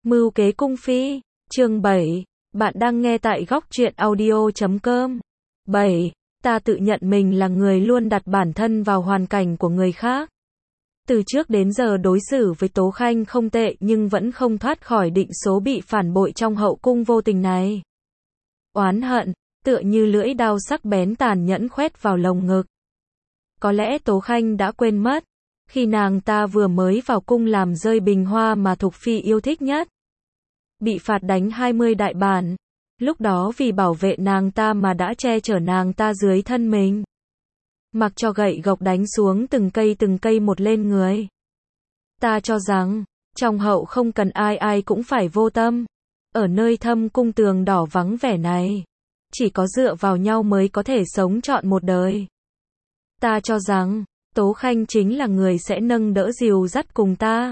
Mưu kế cung phi, chương 7, bạn đang nghe tại góc truyện audio.com. 7. Ta tự nhận mình là người luôn đặt bản thân vào hoàn cảnh của người khác. Từ trước đến giờ đối xử với Tố Khanh không tệ nhưng vẫn không thoát khỏi định số bị phản bội trong hậu cung vô tình này. Oán hận, tựa như lưỡi dao sắc bén tàn nhẫn khoét vào lồng ngực. Có lẽ Tố Khanh đã quên mất, khi nàng ta vừa mới vào cung làm rơi bình hoa mà Thục Phi yêu thích nhất. Bị phạt đánh 20 đại bản. Lúc đó vì bảo vệ nàng ta mà đã che chở nàng ta dưới thân mình. Mặc cho gậy gộc đánh xuống từng cây một lên người. Ta cho rằng, trong hậu không cần ai cũng phải vô tâm. Ở nơi thâm cung tường đỏ vắng vẻ này, chỉ có dựa vào nhau mới có thể sống trọn một đời. Ta cho rằng, Tố Khanh chính là người sẽ nâng đỡ dìu dắt cùng ta.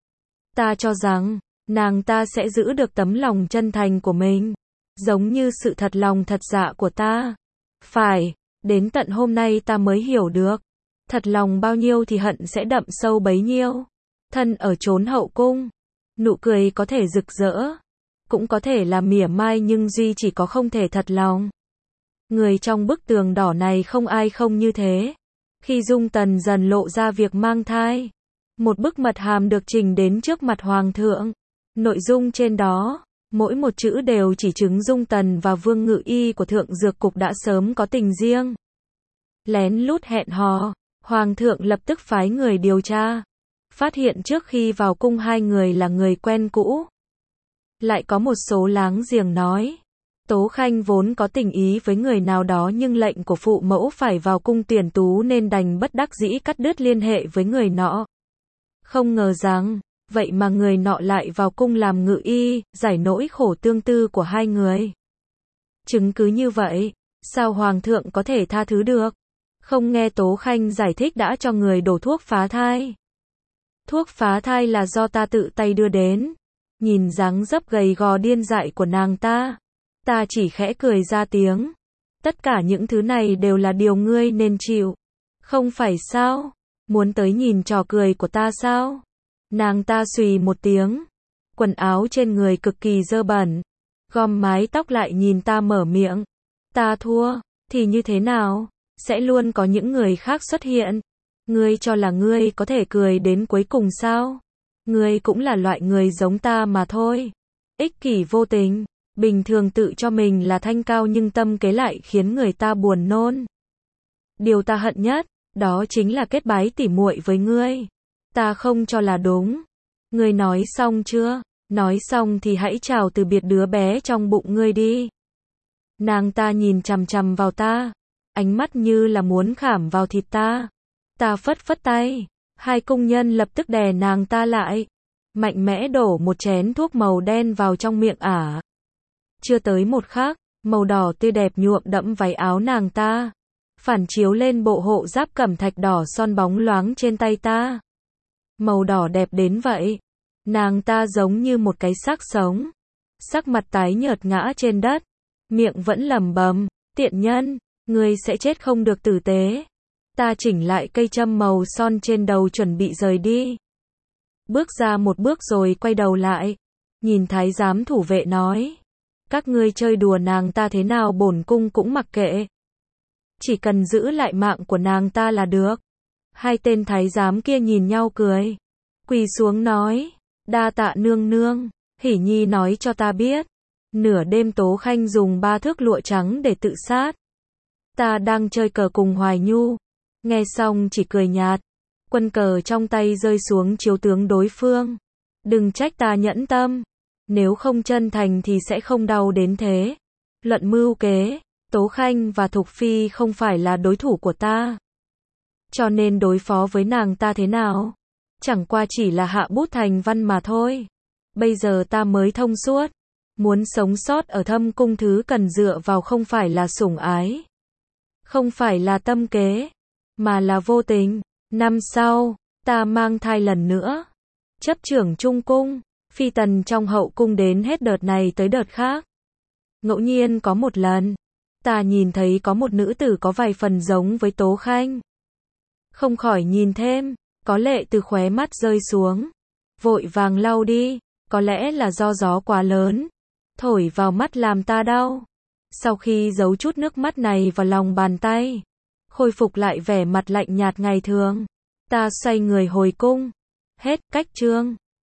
Ta cho rằng, nàng ta sẽ giữ được tấm lòng chân thành của mình, giống như sự thật lòng thật dạ của ta. Phải, đến tận hôm nay ta mới hiểu được, thật lòng bao nhiêu thì hận sẽ đậm sâu bấy nhiêu. Thân ở chốn hậu cung, nụ cười có thể rực rỡ, cũng có thể là mỉa mai nhưng duy chỉ có không thể thật lòng. Người trong bức tường đỏ này không ai không như thế. Khi Dung Tần dần lộ ra việc mang thai, một bức mật hàm được trình đến trước mặt Hoàng thượng. Nội dung trên đó, mỗi một chữ đều chỉ chứng Dung Tần và Vương Ngự Y của Thượng Dược Cục đã sớm có tình riêng. Lén lút hẹn hò, Hoàng thượng lập tức phái người điều tra. Phát hiện trước khi vào cung hai người là người quen cũ. Lại có một số láng giềng nói, Tố Khanh vốn có tình ý với người nào đó nhưng lệnh của phụ mẫu phải vào cung tuyển tú nên đành bất đắc dĩ cắt đứt liên hệ với người nọ. Không ngờ rằng, vậy mà người nọ lại vào cung làm ngự y, giải nỗi khổ tương tư của hai người. Chứng cứ như vậy, sao Hoàng thượng có thể tha thứ được? Không nghe Tố Khanh giải thích đã cho người đổ thuốc phá thai. Thuốc phá thai là do ta tự tay đưa đến. Nhìn dáng dấp gầy gò điên dại của nàng ta, ta chỉ khẽ cười ra tiếng. Tất cả những thứ này đều là điều ngươi nên chịu. Không phải sao? Muốn tới nhìn trò cười của ta sao? Nàng ta xùy một tiếng. Quần áo trên người cực kỳ dơ bẩn. Gom mái tóc lại nhìn ta mở miệng. Ta thua, thì như thế nào? Sẽ luôn có những người khác xuất hiện. Ngươi cho là ngươi có thể cười đến cuối cùng sao? Ngươi cũng là loại người giống ta mà thôi. Ích kỷ vô tình. Bình thường tự cho mình là thanh cao nhưng tâm kế lại khiến người ta buồn nôn. Điều ta hận nhất, đó chính là kết bái tỉ muội với ngươi. Ta không cho là đúng. Ngươi nói xong chưa? Nói xong thì hãy chào từ biệt đứa bé trong bụng ngươi đi. Nàng ta nhìn chằm chằm vào ta, ánh mắt như là muốn khảm vào thịt ta. Ta phất phất tay, hai cung nhân lập tức đè nàng ta lại, mạnh mẽ đổ một chén thuốc màu đen vào trong miệng ả. Chưa tới một khắc, màu đỏ tươi đẹp nhuộm đẫm váy áo nàng ta, phản chiếu lên bộ hộ giáp cẩm thạch đỏ son bóng loáng trên tay ta. Màu đỏ đẹp đến vậy, nàng ta giống như một cái xác sống. Sắc mặt tái nhợt ngã trên đất, miệng vẫn lẩm bẩm, tiện nhân, ngươi sẽ chết không được tử tế. Ta chỉnh lại cây châm màu son trên đầu chuẩn bị rời đi. Bước ra một bước rồi quay đầu lại, nhìn thái giám thủ vệ nói, các ngươi chơi đùa nàng ta thế nào bổn cung cũng mặc kệ. Chỉ cần giữ lại mạng của nàng ta là được. Hai tên thái giám kia nhìn nhau cười, quỳ xuống nói, đa tạ nương nương, Hỉ Nhi nói cho ta biết, nửa đêm Tố Khanh dùng 3 thước lụa trắng để tự sát. Ta đang chơi cờ cùng Hoài Nhu, nghe xong chỉ cười nhạt, quân cờ trong tay rơi xuống chiếu tướng đối phương. Đừng trách ta nhẫn tâm, nếu không chân thành thì sẽ không đau đến thế. Luận mưu kế, Tố Khanh và Thục Phi không phải là đối thủ của ta. Cho nên đối phó với nàng ta thế nào? Chẳng qua chỉ là hạ bút thành văn mà thôi. Bây giờ ta mới thông suốt. Muốn sống sót ở thâm cung thứ cần dựa vào không phải là sủng ái, không phải là tâm kế, mà là vô tình. Năm sau, ta mang thai lần nữa. Chấp trưởng trung cung, phi tần trong hậu cung đến hết đợt này tới đợt khác. Ngẫu nhiên có một lần, ta nhìn thấy có một nữ tử có vài phần giống với Tố Khanh. Không khỏi nhìn thêm, có lệ từ khóe mắt rơi xuống. Vội vàng lau đi, Có lẽ là do gió quá lớn, thổi vào mắt làm ta đau. Sau khi giấu chút nước mắt này vào lòng bàn tay, khôi phục lại vẻ mặt lạnh nhạt ngày thường, ta xoay người hồi cung. Hết cách chương.